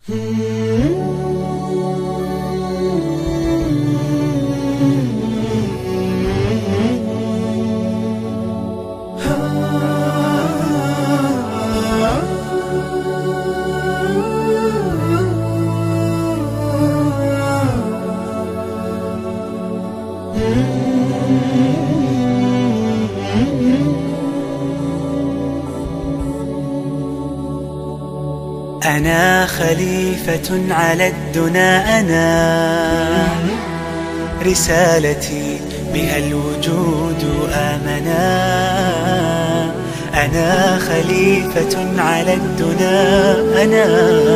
أنا خليفة على الدنا، أنا رسالتي بها الوجود آمنا. أنا خليفة على الدنا، أنا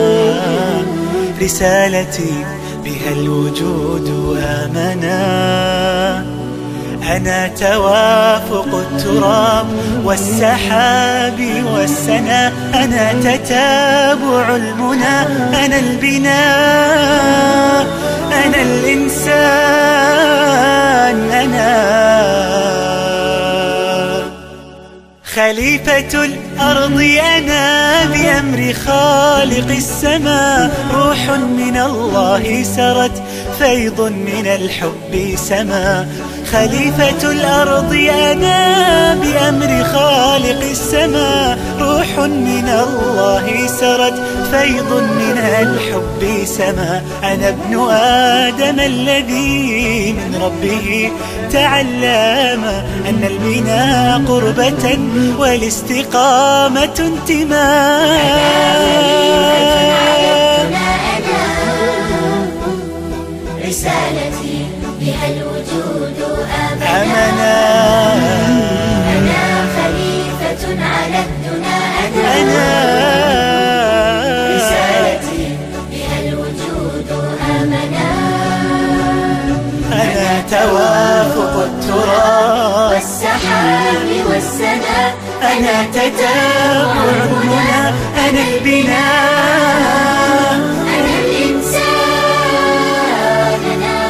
رسالتي بها الوجود آمنا. أنا توافق التراب والسحاب والسنا، أنا تتابع المنى، أنا البناء، أنا الإنسان، أنا خليفة الأرض، أنا بأمر خالق السماء. روح من الله سرت، فيض من الحب سما. خليفة الأرض أنا بأمر خالق السماء. روح من الله سرت، فيض من الحب سما. أنا ابن آدم الذي من ربه تعلم أن البناء قربة والاستقامة انتماء. رسالتي بها الوجود آمنا. أنا خليفة على الدنا، أنا رسالتي بها الوجود آمنا. أنا توافق التراب والسحاب والسنا، أنا تتابع المنى، أنا البناء، أنا الإنسان،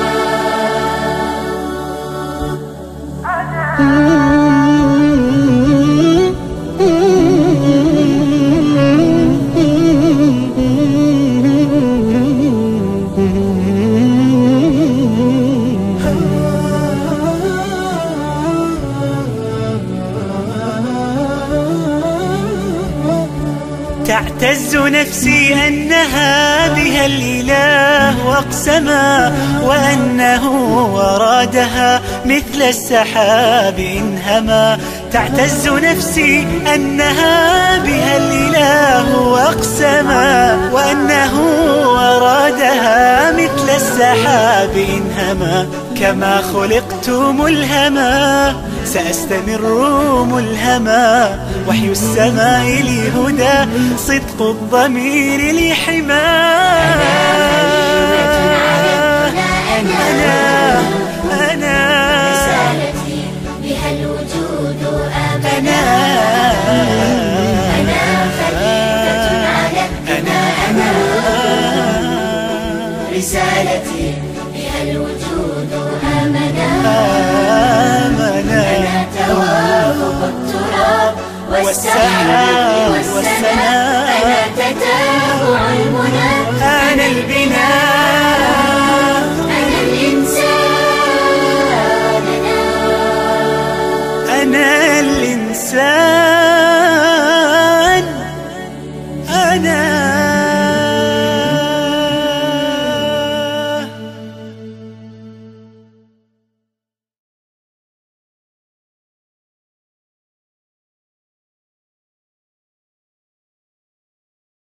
تعتز نفسي أنها بها الإله أقسما، وأنه أرادها مثل السحاب انهما. تعتز نفسي أنها بها الإله أقسما، وأنه أرادها مثل السحاب انهما. كما خلقت ملهما سأستمر ملهما، وحي السماء لي هدى، صدق الضمير لي حماه. أنا رسالتي بها الوجود آمنا. أنا خليفة على الدنا، أنا رسالتي بها الوجود آمنا. أنا توافق التراب والسحاب والسنا، أنا تتابع المنى، أنا البناء،